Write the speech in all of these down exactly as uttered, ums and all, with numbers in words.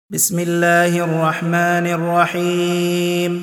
بسم الله الرحمن الرحيم.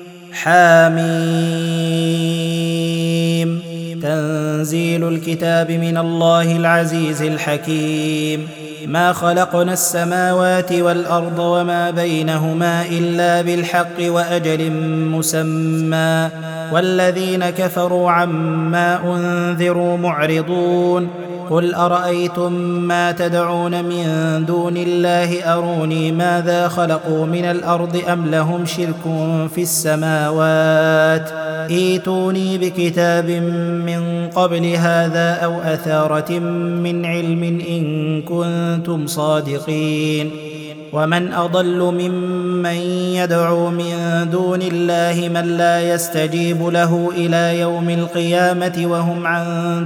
حاميم. تنزيل الكتاب من الله العزيز الحكيم. ما خلقنا السماوات والأرض وما بينهما إلا بالحق وأجل مسمى، والذين كفروا عما أنذروا معرضون. قل أرأيتم ما تدعون من دون الله أروني ماذا خلقوا من الأرض أم لهم شرك في السماوات، ائتوني بكتاب من قبل هذا أو أثارة من علم إن كنتم صادقين. ومن أضل ممن يدعو من دون الله من لا يستجيب له إلى يوم القيامة وهم عن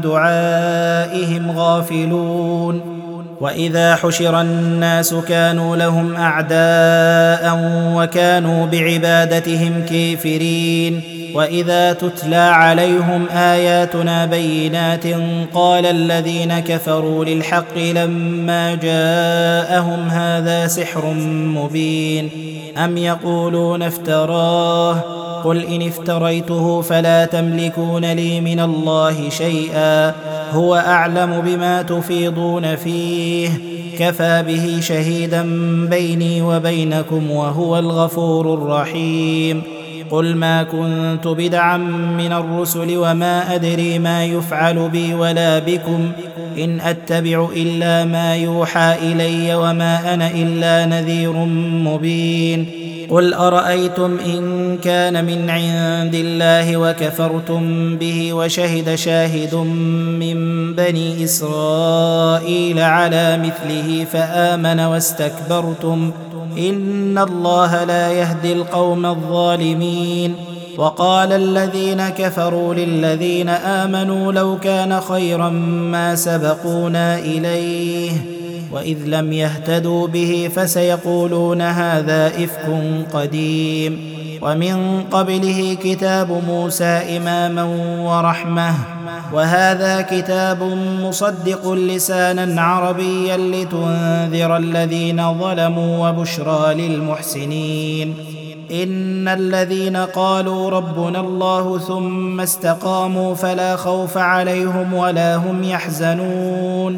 دعائهم غافلون. وإذا حشر الناس كانوا لهم أعداء وكانوا بعبادتهم كافرين. وإذا تتلى عليهم آياتنا بينات قال الذين كفروا للحق لما جاءهم هذا سحر مبين، أم يقولون افتراه، قل إن افتريته فلا تملكون لي من الله شيئا، هو أعلم بما تفيضون فيه، كفى به شهيدا بيني وبينكم وهو الغفور الرحيم. قل ما كنت بدعا من الرسل وما أدري ما يفعل بي ولا بكم، إن أتبع إلا ما يوحى إلي وما أنا إلا نذير مبين. قل أرأيتم إن كان من عند الله وكفرتم به وشهد شاهد من بني إسرائيل على مثله فآمن واستكبرتم، إن الله لا يهدي القوم الظالمين. وقال الذين كفروا للذين آمنوا لو كان خيرا ما سبقونا إليه، وإذ لم يهتدوا به فسيقولون هذا إفك قديم. ومن قبله كتاب موسى إماما ورحمة، وهذا كتاب مصدق لسانا عربيا لتنذر الذين ظلموا وبشرى للمحسنين. إن الذين قالوا ربنا الله ثم استقاموا فلا خوف عليهم ولا هم يحزنون،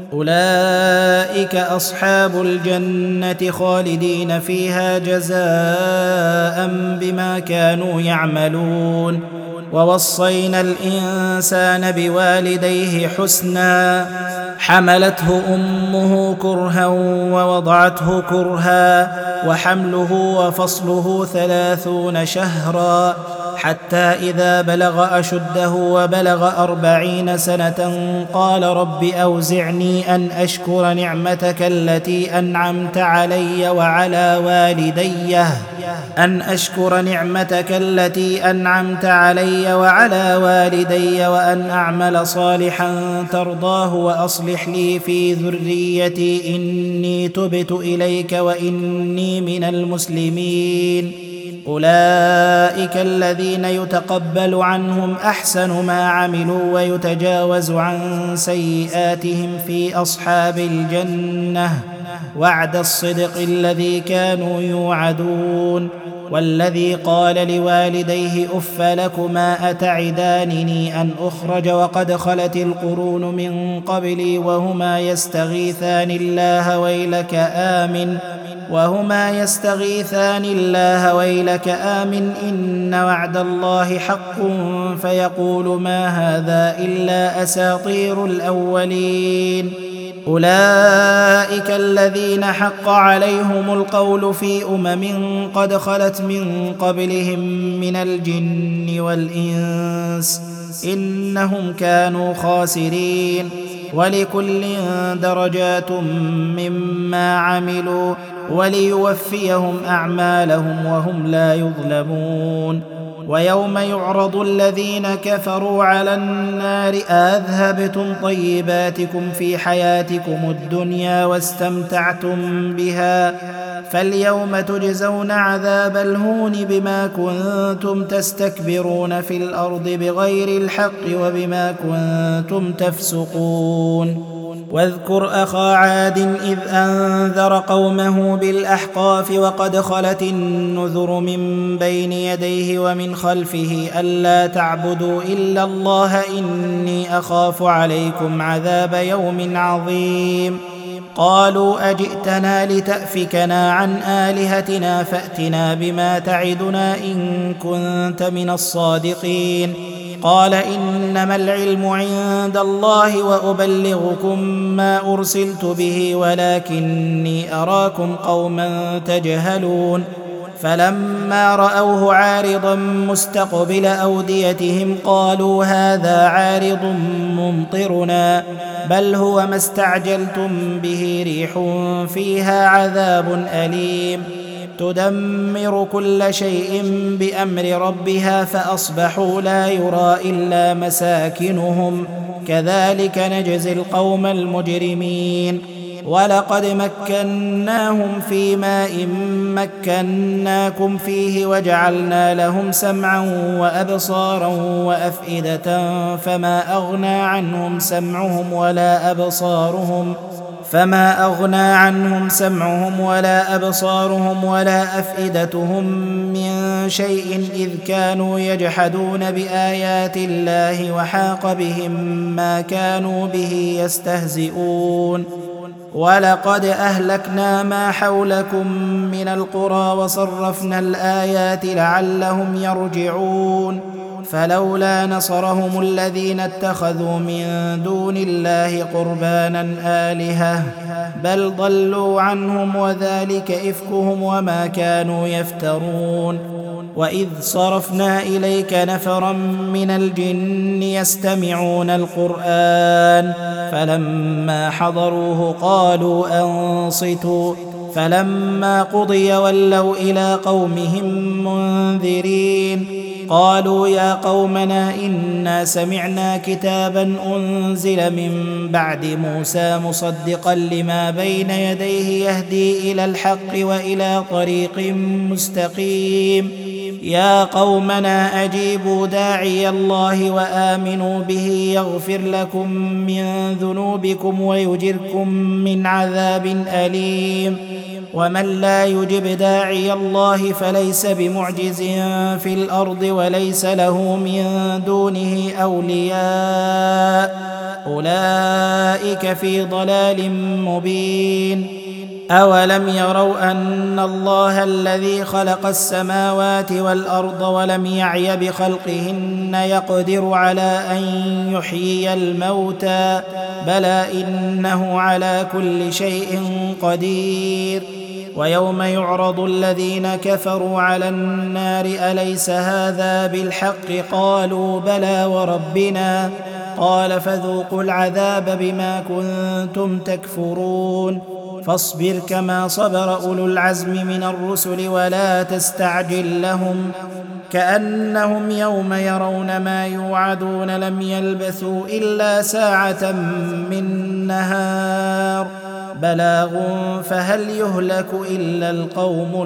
أولئك أصحاب الجنة خالدين فيها جزاء بما كانوا يعملون. ووصينا الإنسان بوالديه حسنا، حملته أمه كرها ووضعته كرها، وحمله وفصله ثلاثون شهرا، حتى إذا بلغ أشده وبلغ أربعين سنة قال رب أوزعني أن أشكر نعمتك التي أنعمت علي وعلى والدي أن أشكر نعمتك التي أنعمت علي وعلى والدي وأن أعمل صالحا ترضاه وأصلح لي في ذريتي إني تبت إليك وإني من المسلمين. أولئك الذين يتقبل عنهم أحسن ما عملوا ويتجاوز عن سيئاتهم في أصحاب الجنة، وعد الصدق الذي كانوا يوعدون. والذي قال لوالديه أف لكما أتعدانني أن أخرج وقد خلت القرون من قبلي وهما يستغيثان الله ويلك آمن وهما يستغيثان الله ويلك آمن إن وعد الله حق، فيقول ما هذا إلا أساطير الأولين. أولئك الذين حق عليهم القول في أمم قد خلت من قبلهم من الجن والإنس، إنهم كانوا خاسرين. ولكل درجات مما عملوا وليوفيهم أعمالهم وهم لا يظلمون. ويوم يعرض الذين كفروا على النار أذهبتم طيباتكم في حياتكم الدنيا واستمتعتم بها، فاليوم تجزون عذاب الهون بما كنتم تستكبرون في الأرض بغير الحق وبما كنتم تفسقون. واذكر أخا عاد إذ أنذر قومه بالأحقاف وقد خلت النذر من بين يديه ومن خلفه ألا تعبدوا إلا الله إني أخاف عليكم عذاب يوم عظيم قالوا أجئتنا لتأفكنا عن آلهتنا فأتنا بما تعدنا إن كنت من الصادقين قال إنما العلم عند الله وأبلغكم ما أرسلت به ولكني أراكم قوما تجهلون فلما رأوه عارضا مستقبل أوديتهم قالوا هذا عارض ممطرنا بل هو ما استعجلتم به ريح فيها عذاب أليم تدمر كل شيء بأمر ربها فأصبحوا لا يرى إلا مساكنهم كذلك نجزي القوم المجرمين ولقد مكناهم في ماء مكناكم فيه وجعلنا لهم سمعا وأبصارا وأفئدة فما أغنى عنهم سمعهم ولا أبصارهم فما أغنى عنهم سمعهم ولا أبصارهم ولا أفئدتهم من شيء إذ كانوا يجحدون بآيات الله وحاق بهم ما كانوا به يستهزئون ولقد أهلكنا ما حولكم من القرى وصرفنا الآيات لعلهم يرجعون فلولا نصرهم الذين اتخذوا من دون الله قربانا آلهة بل ضلوا عنهم وذلك إفكهم وما كانوا يفترون وإذ صرفنا إليك نفرا من الجن يستمعون القرآن فلما حضروه قالوا أنصتوا فلما قضي ولوا إلى قومهم منذرين قالوا يا قومنا إنا سمعنا كتابا أنزل من بعد موسى مصدقا لما بين يديه يهدي إلى الحق وإلى طريق مستقيم يا قومنا أجيبوا داعي الله وآمنوا به يغفر لكم من ذنوبكم ويجركم من عذاب أليم ومن لا يجب داعي الله فليس بمعجز في الأرض وليس له من دونه أولياء أولئك في ضلال مبين أولم يروا أن الله الذي خلق السماوات والأرض ولم يعي بخلقهن يقدر على أن يحيي الموتى بلى إنه على كل شيء قدير ويوم يعرض الذين كفروا على النار أليس هذا بالحق قالوا بلى وربنا قال فذوقوا العذاب بما كنتم تكفرون فاصبر كما صبر أولو العزم من الرسل ولا تستعجل لهم كأنهم يوم يرون ما يوعدون لم يلبثوا إلا ساعة من نهار بلاغ فهل يهلك إلا القوم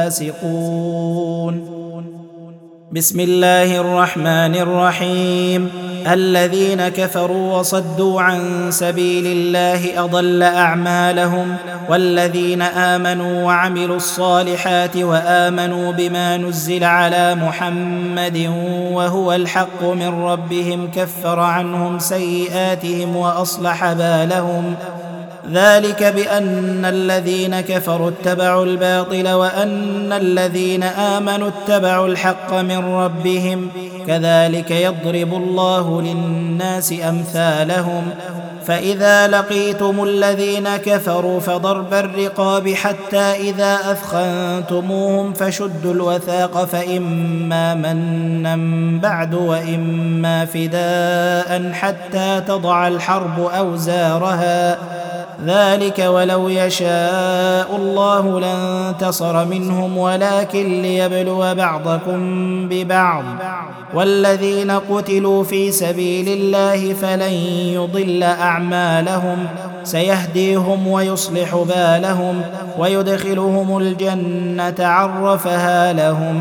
الفاسقون بسم الله الرحمن الرحيم الذين كفروا وصدوا عن سبيل الله أضل أعمالهم والذين آمنوا وعملوا الصالحات وآمنوا بما نزل على محمد وهو الحق من ربهم كفر عنهم سيئاتهم وأصلح بالهم ذلك بأن الذين كفروا اتبعوا الباطل وأن الذين آمنوا اتبعوا الحق من ربهم كذلك يضرب الله للناس أمثالهم فإذا لقيتم الذين كفروا فضرب الرقاب حتى إذا أثخنتموهم فشدوا الوثاق فإما منا بعد وإما فداء حتى تضع الحرب أوزارها ذلك ولو يشاء الله لانتصر منهم ولكن ليبلو بعضكم ببعض والذين قتلوا في سبيل الله فلن يضل أعمالهم سيهديهم ويصلح بالهم ويدخلهم الجنة عرفها لهم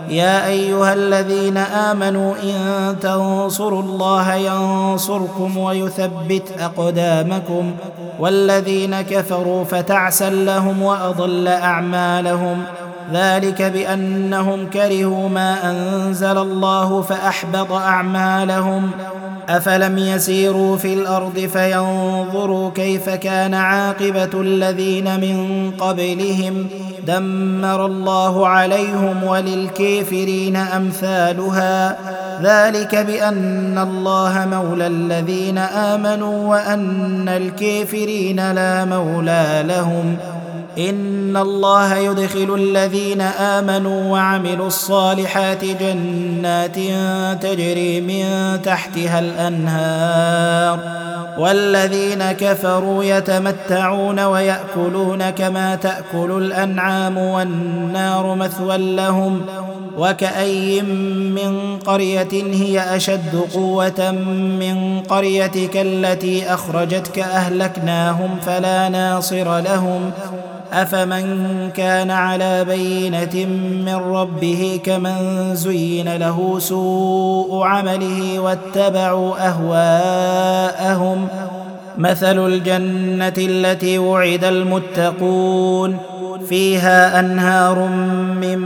يا أيها الذين آمنوا إن تنصروا الله ينصركم ويثبت أقدامكم والذين كفروا فتعسا لهم وأضل أعمالهم ذلك بأنهم كرهوا ما أنزل الله فأحبط أعمالهم أفلم يسيروا في الأرض فينظروا كيف كان عاقبة الذين من قبلهم دمر الله عليهم وللكافرين أمثالها ذلك بأن الله مولى الذين آمنوا وأن الكافرين لا مولى لهم إن الله يدخل الذين آمنوا وعملوا الصالحات جنات تجري من تحتها الأنهار والذين كفروا يتمتعون ويأكلون كما تأكل الأنعام والنار مثوى لهم وكأي من قرية هي أشد قوة من قريتك التي أخرجتك أهلكناهم فلا ناصر لهم أفمن كان على بينة من ربه كمن زين له سوء عمله واتبعوا أهواءهم مثل الجنة التي وعد المتقون فيها أنهار من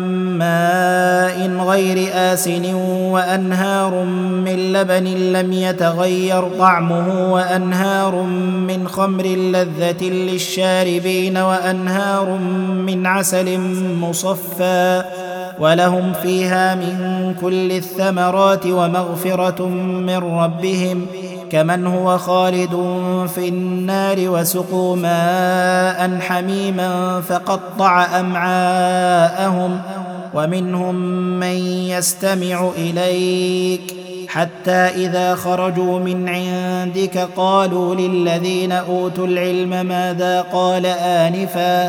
ماء غير آسن وأنهار من لبن لم يتغير طعمه وأنهار من خمر لذة للشاربين وأنهار من عسل مصفى ولهم فيها من كل الثمرات ومغفرة من ربهم كمن هو خالد في النار وسقوا ماء حميما فقطع أمعاءهم ومنهم من يستمع إليك حتى إذا خرجوا من عندك قالوا للذين أوتوا العلم ماذا قال آنفا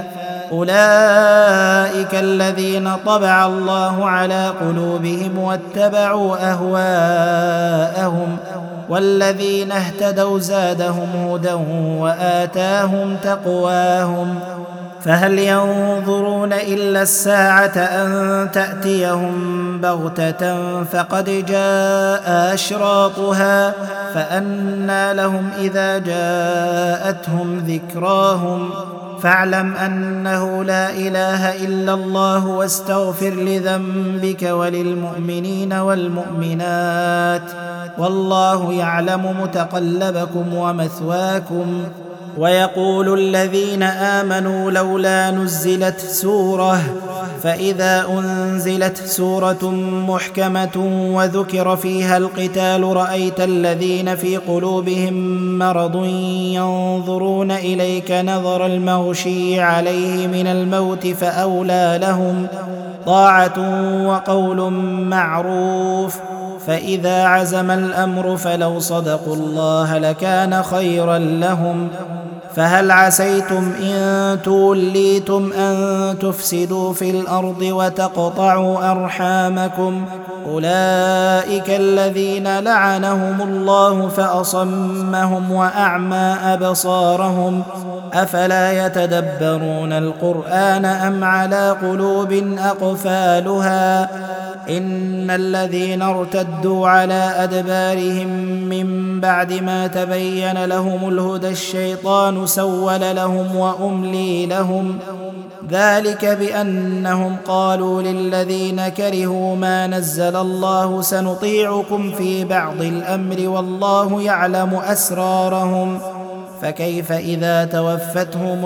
أولئك الذين طبع الله على قلوبهم واتبعوا أهواءهم والذين اهتدوا زادهم هدى وآتاهم تقواهم فهل ينظرون إلا الساعة أن تأتيهم بغتة فقد جاء أشراطها فأنى لهم إذا جاءتهم ذكراهم فاعلم أنه لا إله إلا الله واستغفر لذنبك وللمؤمنين والمؤمنات والله يعلم متقلبكم ومثواكم ويقول الذين آمنوا لولا نزلت سورة فإذا أنزلت سورة محكمة وذكر فيها القتال رأيت الذين في قلوبهم مرض ينظرون إليك نظر المغشي عليه من الموت فأولى لهم طاعة وقول معروف فإذا عزم الأمر فلو صدقوا الله لكان خيرا لهم فهل عسيتم إن توليتم أن تفسدوا في الأرض وتقطعوا أرحامكم أولئك الذين لعنهم الله فأصمهم وأعمى أبصارهم أفلا يتدبرون القرآن أم على قلوب أقفالها إن الذين ارتدوا على أدبارهم من بعد ما تبين لهم الهدى الشيطان سول لهم وأملي لهم ذلك بأنهم قالوا للذين كرهوا ما نزل الله سنطيعكم في بعض الأمر والله يعلم أسرارهم فكيف إذا توفتهم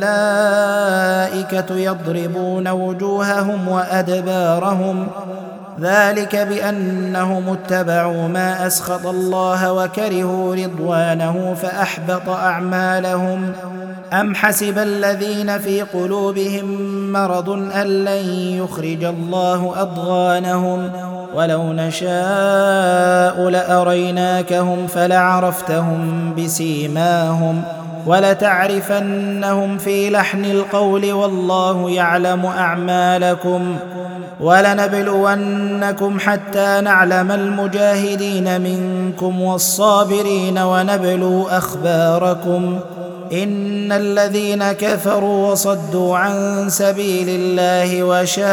الملائكة يضربون وجوههم وأدبارهم ذلك بأنهم اتبعوا ما أسخط الله وكرهوا رضوانه فأحبط أعمالهم أم حسب الذين في قلوبهم مرض أن لن يخرج الله أضغانهم ولو نشاء لأريناكهم فلعرفتهم بسيماهم ولتعرفنهم في لحن القول والله يعلم أعمالكم ولنبلونكم حتى نعلم المجاهدين منكم والصابرين ونبلو أخباركم إن الذين كفروا وصدوا عن سبيل الله وشاقوا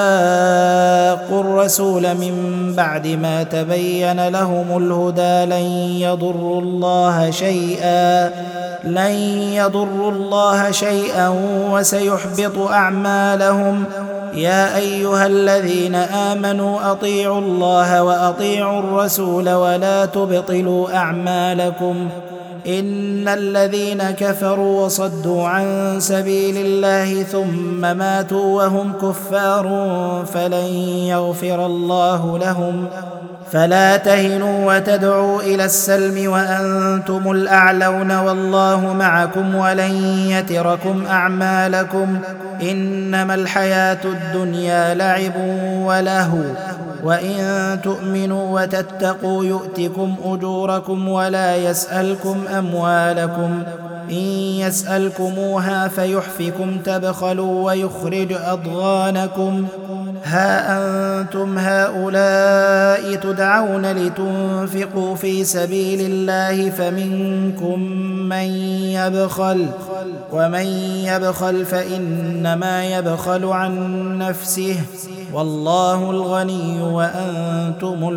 الرسول من بعد ما تبين لهم الهدى لن يضروا الله شيئا لن يضروا الله شيئا وسيحبط أعمالهم. يا أيها الذين آمنوا أطيعوا الله وأطيعوا الرسول ولا تبطلوا أعمالكم. إن الذين كفروا وصدوا عن سبيل الله ثم ماتوا وهم كفار فلن يغفر الله لهم. فلا تهنوا وتدعوا إلى السلم وأنتم الأعلون والله معكم ولن يتركم أعمالكم. إنما الحياة الدنيا لعب ولهو وإن تؤمنوا وتتقوا يؤتكم أجوركم ولا يسألكم أموالكم. إن يسألكموها فيحفكم تبخلوا ويخرج أضغانكم. ها أنتم هؤلاء تدعون لتنفقوا في سبيل الله فمنكم من يبخل ومن يبخل فإنما يبخل عن نفسه والله الغني وأنتم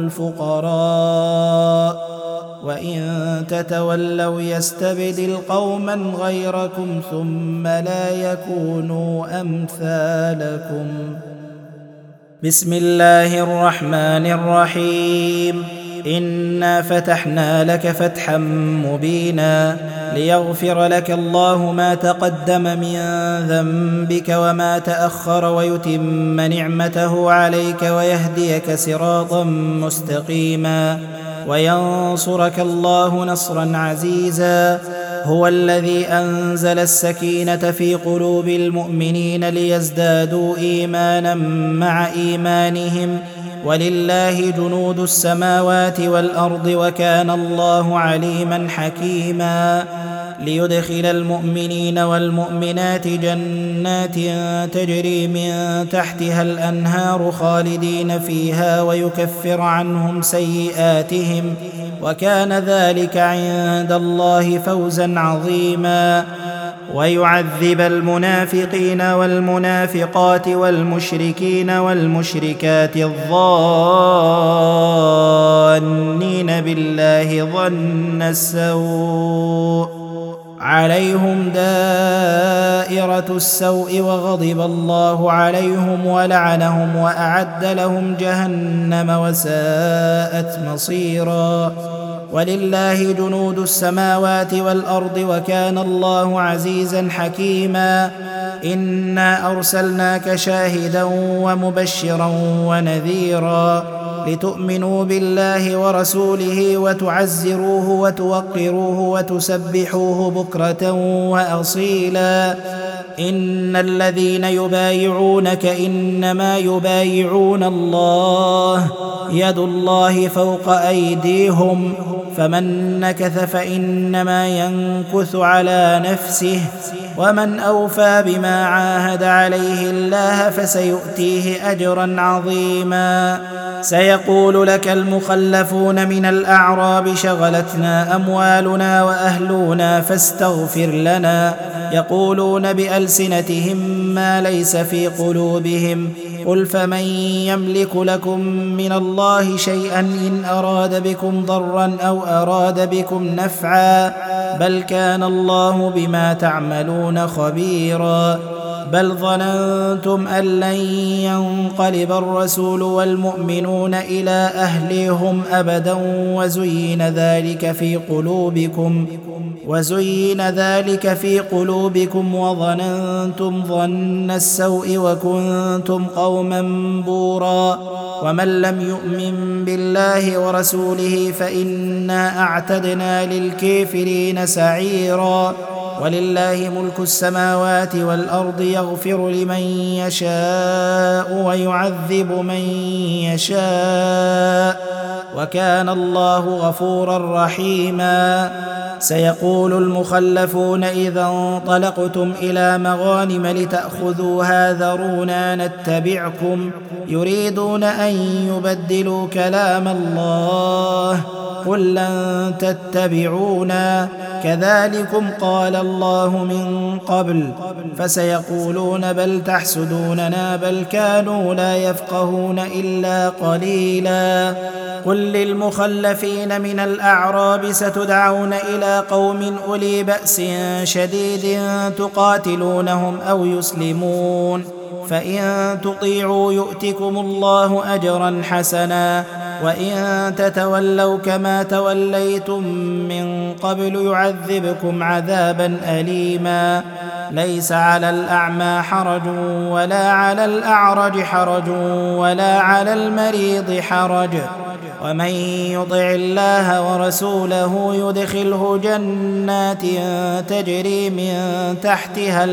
الفقراء وإن تتولوا يستبدل قوما غيركم ثم لا يكونوا أمثالكم. بسم الله الرحمن الرحيم. إنا فتحنا لك فتحا مبينا ليغفر لك الله ما تقدم من ذنبك وما تأخر ويتم نعمته عليك ويهديك صراطا مستقيما وينصرك الله نصرا عزيزا. هو الذي أنزل السكينة في قلوب المؤمنين ليزدادوا إيمانا مع إيمانهم ولله جنود السماوات والأرض وكان الله عليما حكيما. ليدخل المؤمنين والمؤمنات جنات تجري من تحتها الأنهار خالدين فيها ويكفر عنهم سيئاتهم وكان ذلك عند الله فوزا عظيما. ويعذب المنافقين والمنافقات والمشركين والمشركات الظانين بالله ظن السوء عليهم دائرة السوء وغضب الله عليهم ولعنهم وأعد لهم جهنم وساءت مصيرا. ولله جنود السماوات والأرض وكان الله عزيزا حكيما. إنا أرسلناك شاهدا ومبشرا ونذيرا لتؤمنوا بالله ورسوله وتعزروه وتوقروه وتسبحوه بكرة وأصيلا. إن الذين يبايعونك إنما يبايعون الله يد الله فوق أيديهم فمن نكث فإنما ينكث على نفسه ومن أوفى بما عاهد عليه الله فسيؤتيه أجرا عظيما. سيقول لك المخلفون من الأعراب شغلتنا أموالنا وأهلنا فاستغفر لنا يقولون بألسنتهم ما ليس في قلوبهم قل فمن يملك لكم من الله شيئا إن أراد بكم ضرا أو أراد بكم نفعا بل كان الله بما تعملون خبيرا. بل ظننتم أن لن ينقلب الرسول والمؤمنون إلى أهليهم أبدا وزين ذلك في قلوبكم وزين ذلك في قلوبكم وظننتم ظن السوء وكنتم قوما بورا. ومن لم يؤمن بالله ورسوله فإنا أعتدنا للكافرين سعيرا. ولله ملك السماوات والأرض يغفر لمن يشاء ويعذب من يشاء وكان الله غفورا رحيما. سيقول المخلفون إذا انطلقتم إلى مغانم لتأخذوها ذرونا نتبعكم يريدون أن يبدلوا كلام الله قل لن تتبعونا كذلكم قال الله من قبل فسيقولون بل تحسدوننا بل كانوا لا يفقهون إلا قليلا قل للمخلفين من الأعراب ستدعون إلى قوم أولي بأس شديد تقاتلونهم أو يسلمون فإن تطيعوا يؤتكم الله أجرا حسنا وإن تتولوا كما توليتم من قبل يعذبكم عذابا أليما ليس على الأعمى حرج ولا على الأعرج حرج ولا على المريض حرج ومن يطع الله ورسوله يدخله جنات تجري من تحتها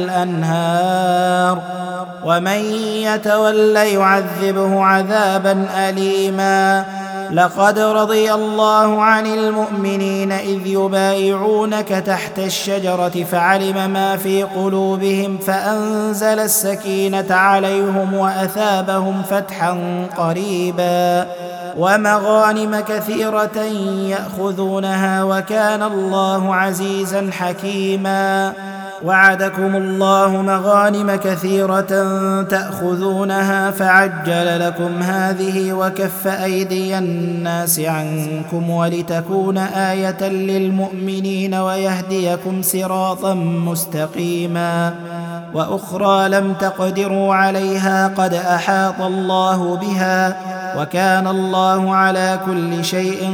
الأنهار ومن يتولى يعذبه عذابا أليما لقد رضي الله عن المؤمنين إذ يبايعونك تحت الشجرة فعلم ما في قلوبهم فأنزل السكينة عليهم وأثابهم فتحا قريبا ومغانم كثيرة يأخذونها وكان الله عزيزا حكيما وعدكم الله مغانم كثيرة تأخذونها فعجل لكم هذه وكف أيدي الناس عنكم ولتكون آية للمؤمنين ويهديكم صراطا مستقيما وأخرى لم تقدروا عليها قد أحاط الله بها وكان الله على كل شيء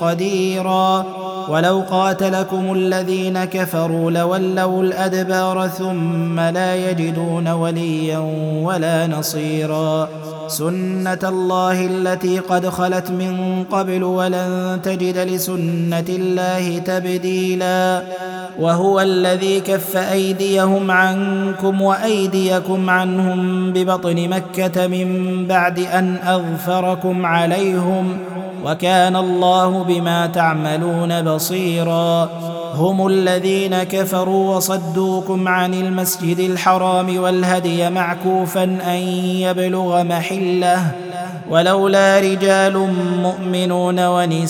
قديرا ولو قاتلكم الذين كفروا لولوا الأدبار ثم لا يجدون وليا ولا نصيرا سنة الله التي قد خلت من قبل ولن تجد لسنة الله تبديلا وهو الذي كف أيديهم عنكم وأيديكم عنهم ببطن مكة من بعد أن أظفركم عليهم وكان الله بما تعملون بصيرا هم الذين كفروا وصدوكم عن المسجد الحرام والهدي معكوفا أن يبلغ محله ولولا رجال مؤمنون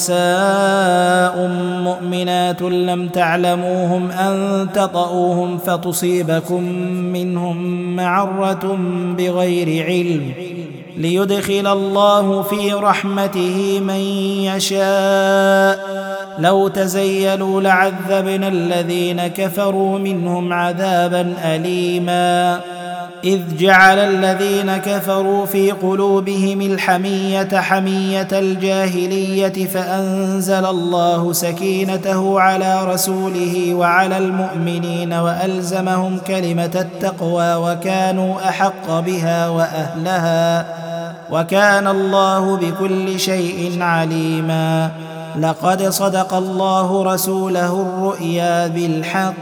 ونساء مؤمنات لم تعلموهم أن تطؤوهم فتصيبكم منهم معرة بغير علم ليدخل الله في رحمته من يشاء لو تزيلوا لعذبنا الذين كفروا منهم عذابا أليما إذ جعل الذين كفروا في قلوبهم الحمية حمية الجاهلية فأنزل الله سكينته على رسوله وعلى المؤمنين وألزمهم كلمة التقوى وكانوا أحق بها وأهلها وكان الله بكل شيء عليما لقد صدق الله رسوله الرؤيا بالحق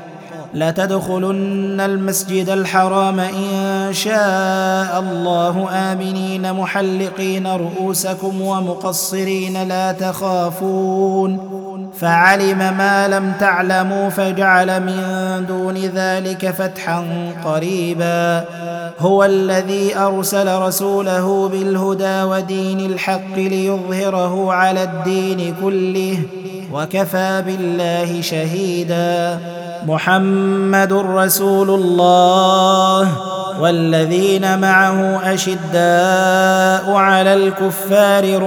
لتدخلن المسجد الحرام إن شاء الله آمنين محلقين رؤوسكم ومقصرين لا تخافون فعلم ما لم تعلموا فجعل من دون ذلك فتحا قريبا هو الذي أرسل رسوله بالهدى ودين الحق ليظهره على الدين كله وكفى بالله شهيدا محمد رسول الله والذين معه أشداء على الكفار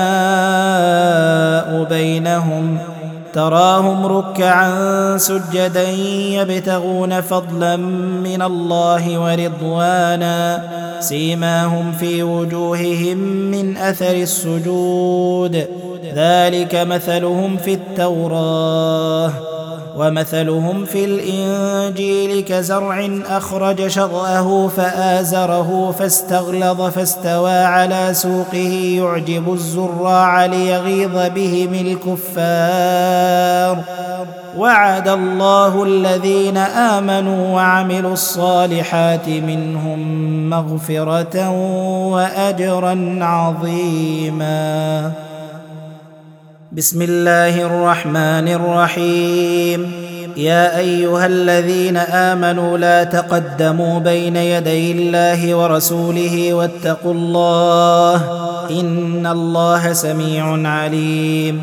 رحماء بينهم تراهم ركعا سجدا يبتغون فضلا من الله ورضوانا سيماهم في وجوههم من أثر السجود ذلك مثلهم في التوراة ومثلهم في الإنجيل كزرع أخرج شطأه فآزره فاستغلظ فاستوى على سوقه يعجب الزراع ليغيظ بهم الكفار وعد الله الذين آمنوا وعملوا الصالحات منهم مغفرة وأجرا عظيما بسم الله الرحمن الرحيم يا أيها الذين آمنوا لا تقدموا بين يدي الله ورسوله واتقوا الله إن الله سميع عليم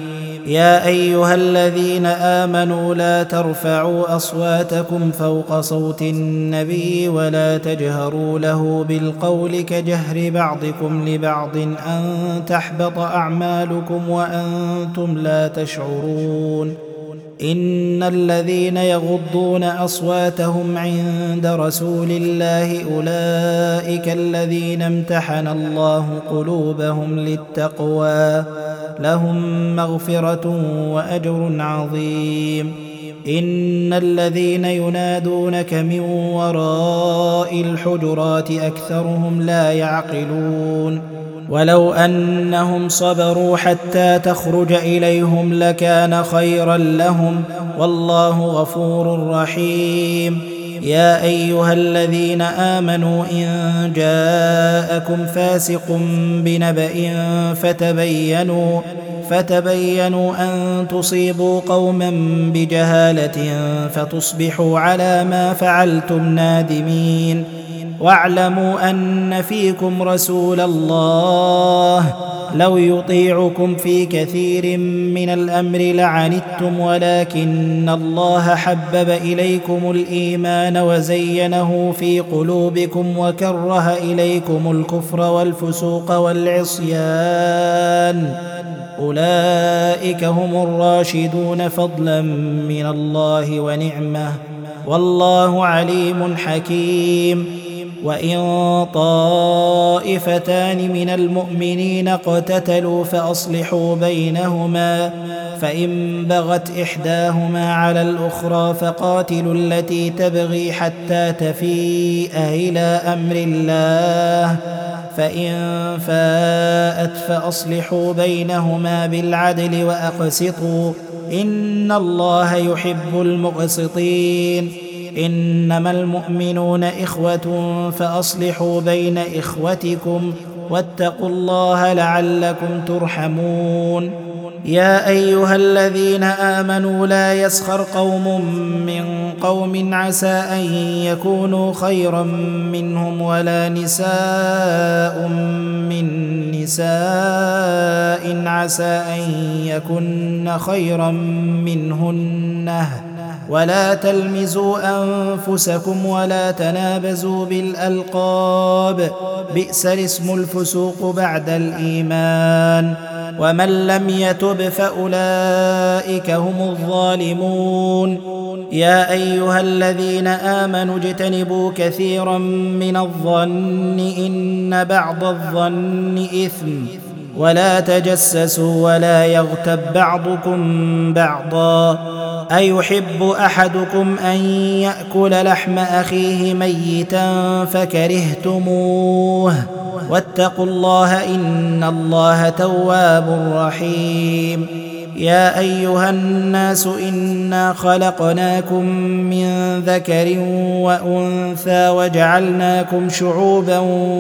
يا أيها الذين آمنوا لا ترفعوا أصواتكم فوق صوت النبي ولا تجهروا له بالقول كجهر بعضكم لبعض أن تحبط أعمالكم وأنتم لا تشعرون إن الذين يغضون أصواتهم عند رسول الله أولئك الذين امتحن الله قلوبهم للتقوى لهم مغفرة وأجر عظيم إن الذين ينادونك من وراء الحجرات أكثرهم لا يعقلون ولو أنهم صبروا حتى تخرج إليهم لكان خيرا لهم والله غفور رحيم يا أيها الذين آمنوا إن جاءكم فاسق بنبأ فتبينوا فتبينوا أن تصيبوا قوما بجهالة فتصبحوا على ما فعلتم نادمين واعلموا أن فيكم رسول الله لو يطيعكم في كثير من الأمر لعنتم ولكن الله حبب إليكم الإيمان وزينه في قلوبكم وكره إليكم الكفر والفسوق والعصيان أولئك هم الراشدون فضلا من الله ونعمة والله عليم حكيم وإن طائفتان من المؤمنين اقتتلوا فأصلحوا بينهما فإن بغت إحداهما على الأخرى فقاتلوا التي تبغي حتى تفيء إلى أمر الله فإن فاءت فأصلحوا بينهما بالعدل وأقسطوا إن الله يحب المقسطين إنما المؤمنون إخوة فأصلحوا بين إخوتكم واتقوا الله لعلكم ترحمون يا أيها الذين آمنوا لا يسخر قوم من قوم عسى أن يكونوا خيرا منهم ولا نساء من نساء عسى أن يكن خيرا منهن ولا تلمزوا أنفسكم ولا تنابزوا بالألقاب بئس الاسم الفسوق بعد الإيمان ومن لم يتب فأولئك هم الظالمون يا أيها الذين آمنوا اجتنبوا كثيرا من الظن إن بعض الظن إثم ولا تجسسوا ولا يغتب بعضكم بعضا أيحب أحدكم أن يأكل لحم أخيه ميتا فكرهتموه واتقوا الله إن الله تواب رحيم يا أيها الناس إنا خلقناكم من ذكر وأنثى وجعلناكم شعوبا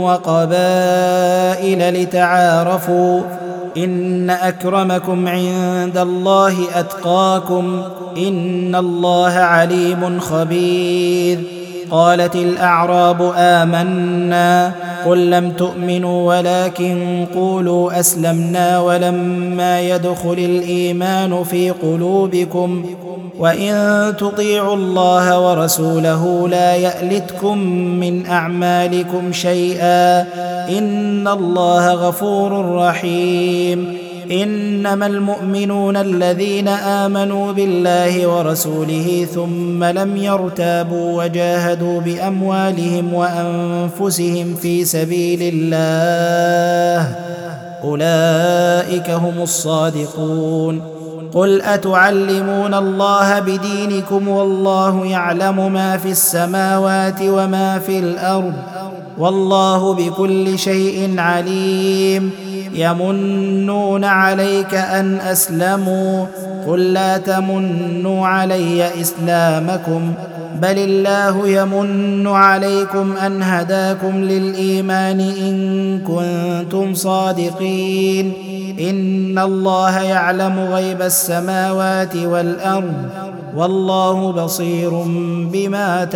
وقبائل لتعارفوا إن أكرمكم عند الله أتقاكم إن الله عليم خبير قالت الأعراب آمنا قل لم تؤمنوا ولكن قولوا أسلمنا ولما يدخل الإيمان في قلوبكم وإن تطيعوا الله ورسوله لا يألتكم من أعمالكم شيئا إن الله غفور رحيم إنما المؤمنون الذين آمنوا بالله ورسوله ثم لم يرتابوا وجاهدوا بأموالهم وأنفسهم في سبيل الله أولئك هم الصادقون قل أتعلمون الله بدينكم والله يعلم ما في السماوات وما في الأرض والله بكل شيء عليم يمنون عليك أن أسلموا قل لا تمنوا علي إسلامكم بل الله يمن عليكم أن هداكم للإيمان إن كنتم صادقين إن الله يعلم غيب السماوات والأرض والله بصير بما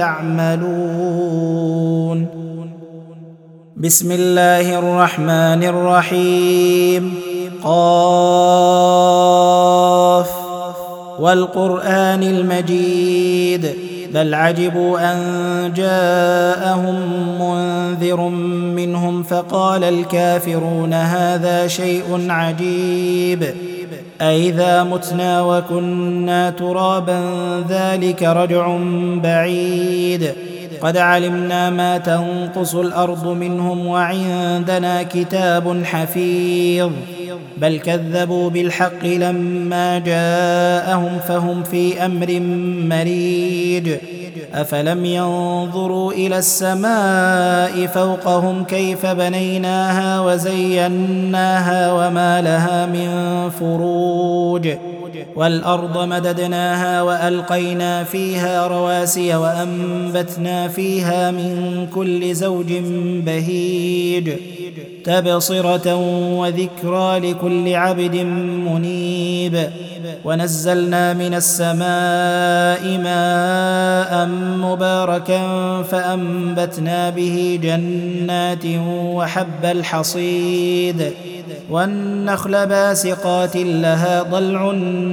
تعملون بسم الله الرحمن الرحيم قاف والقرآن المجيد بل عجبوا أن جاءهم منذر منهم فقال الكافرون هذا شيء عجيب أئذا متنا وكنا ترابا ذلك رجع بعيد قد علمنا ما تنقص الأرض منهم وعندنا كتاب حفيظ بل كذبوا بالحق لما جاءهم فهم في أمر مريج أفلم ينظروا إلى السماء فوقهم كيف بنيناها وزيناها وما لها من فروج والأرض مددناها وألقينا فيها رواسي وأنبتنا فيها من كل زوج بهيج تبصرة وذكرى لكل عبد منيب ونزلنا من السماء ماء مباركا فأنبتنا به جنات وحب الحصيد والنخل باسقات لها ضلع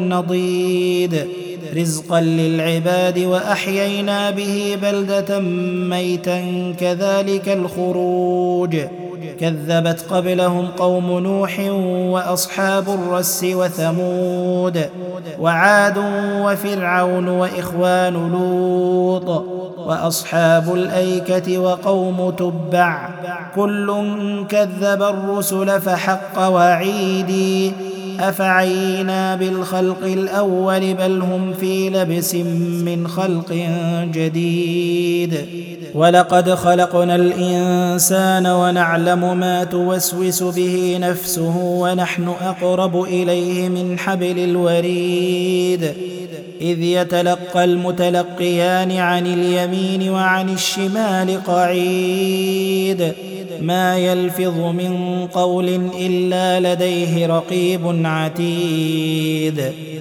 نضيد رزقا للعباد وأحيينا به بلدة ميتا كذلك الخروج كذبت قبلهم قوم نوح وأصحاب الرس وثمود وعاد وفرعون وإخوان لوط وأصحاب الأيكة وقوم تبع كل كذب الرسل فحق وعيدي أفعينا بالخلق الأول بل هم في لبس من خلق جديد ولقد خلقنا الإنسان ونعلم ما توسوس به نفسه ونحن أقرب إليه من حبل الوريد إذ يتلقى المتلقيان عن اليمين وعن الشمال قعيد ما يلفظ من قول إلا لديه رقيب عتيد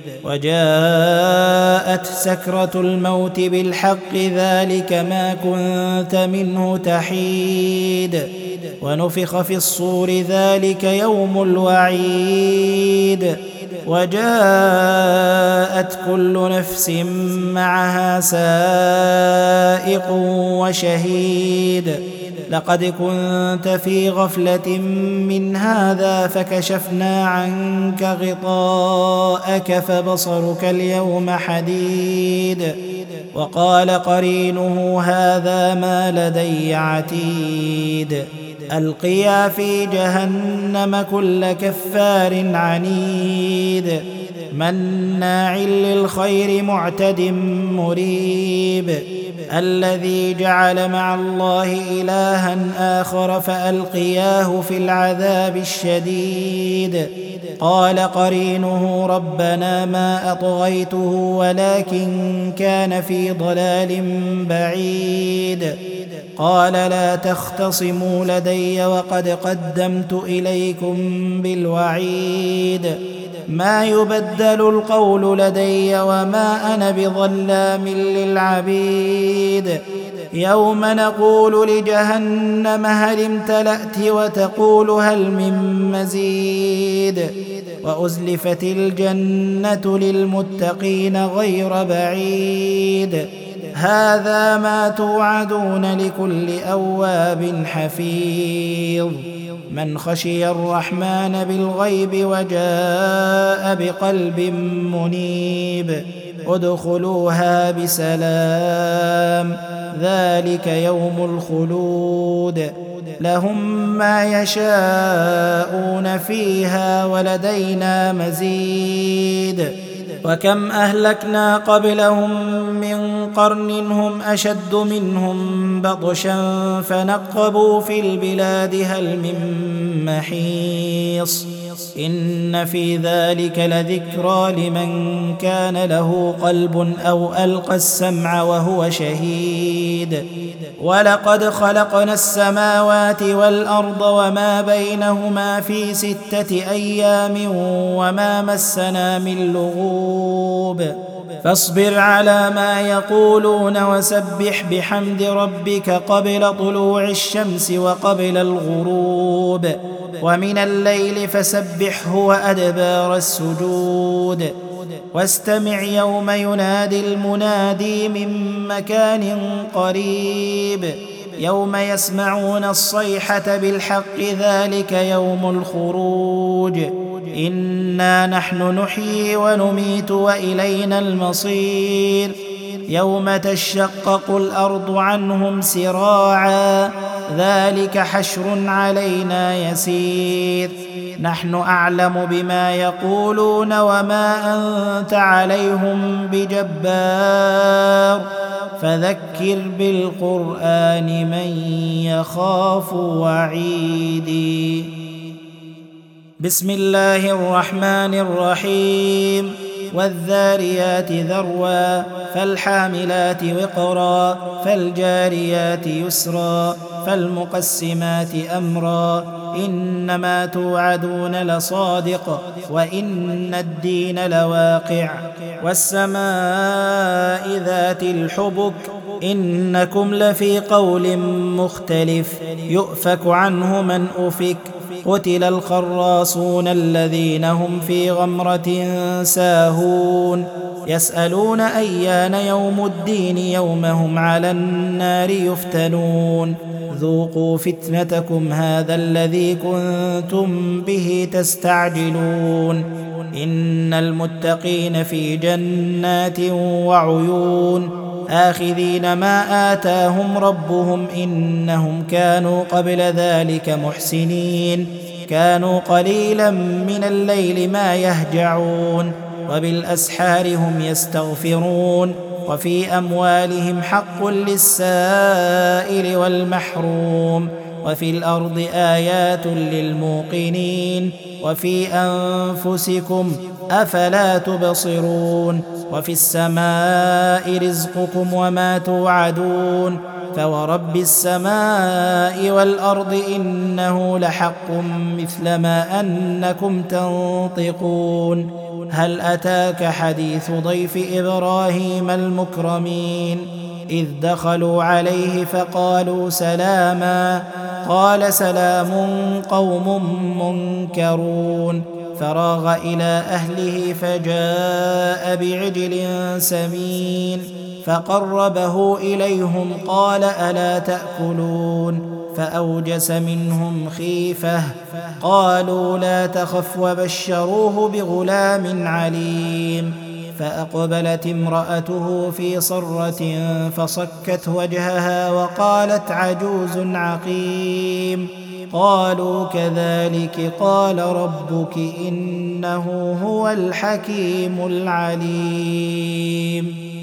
وجاءت سكرة الموت بالحق ذلك ما كنت منه تحيد ونفخ في الصور ذلك يوم الوعيد وجاءت كل نفس معها سائق وشهيد لقد كنت في غفلة من هذا فكشفنا عنك غطاءك فبصرك اليوم حديد وقال قرينه هذا ما لدي عتيد ألقيا في جهنم كل كفار عنيد مناع للخير معتد مريب الذي جعل مع الله إلها آخر فألقياه في العذاب الشديد قال قرينه ربنا ما أطغيته ولكن كان في ضلال بعيد قال لا تختصموا لدي وقد قدمت إليكم بالوعيد ما يبدل القول لدي وما أنا بظلام للعبيد يوم نقول لجهنم هل امتلأت وتقول هل من مزيد وأزلفت الجنة للمتقين غير بعيد هذا ما توعدون لكل أواب حفيظ من خشي الرحمن بالغيب وجاء بقلب منيب ادخلوها بسلام ذلك يوم الخلود لهم ما يشاءون فيها ولدينا مزيد وكم أهلكنا قبلهم من قرن هم أشد منهم بطشا فنقبوا في البلاد هل من محيص إن في ذلك لذكرى لمن كان له قلب أو ألقى السمع وهو شهيد ولقد خلقنا السماوات والأرض وما بينهما في ستة أيام وما مسنا من لغوب فاصبر على ما يقولون وسبح بحمد ربك قبل طلوع الشمس وقبل الغروب ومن الليل فسبحه وأدبار السجود واستمع يوم ينادي المنادي من مكان قريب يوم يسمعون الصيحة بالحق ذلك يوم الخروج إنا نحن نحيي ونميت وإلينا المصير يوم تشقق الأرض عنهم سراعا ذلك حشر علينا يسير نحن أعلم بما يقولون وما أنت عليهم بجبار فذكر بالقرآن من يخاف وعيدي. بسم الله الرحمن الرحيم والذاريات ذروا فالحاملات وقرا فالجاريات يسرا فالمقسمات أمرا إنما توعدون لصادق وإن الدين لواقع والسماء ذات الحبك إنكم لفي قول مختلف يؤفك عنه من أفك قتل الخراصون الذين هم في غمرة ساهون يسألون أيان يوم الدين يوم هم على النار يفتنون ذوقوا فتنتكم هذا الذي كنتم به تستعجلون إن المتقين في جنات وعيون آخذين ما آتاهم ربهم إنهم كانوا قبل ذلك محسنين كانوا قليلا من الليل ما يهجعون وبالأسحار هم يستغفرون وفي أموالهم حق للسائل والمحروم وفي الأرض آيات للموقنين وفي أنفسكم أفلا تبصرون وفي السماء رزقكم وما توعدون فورب السماء والأرض إنه لحق مثل ما أنكم تنطقون هل أتاك حديث ضيف إبراهيم المكرمين إذ دخلوا عليه فقالوا سلاما قال سلام قوم منكرون فراغ إلى أهله فجاء بعجل سمين فقربه إليهم قال ألا تأكلون فأوجس منهم خيفة قالوا لا تخف وبشروه بغلام عليم فأقبلت امرأته في صرة فصكت وجهها وقالت عجوز عقيم قالوا كذلك قال ربك إنه هو الحكيم العليم.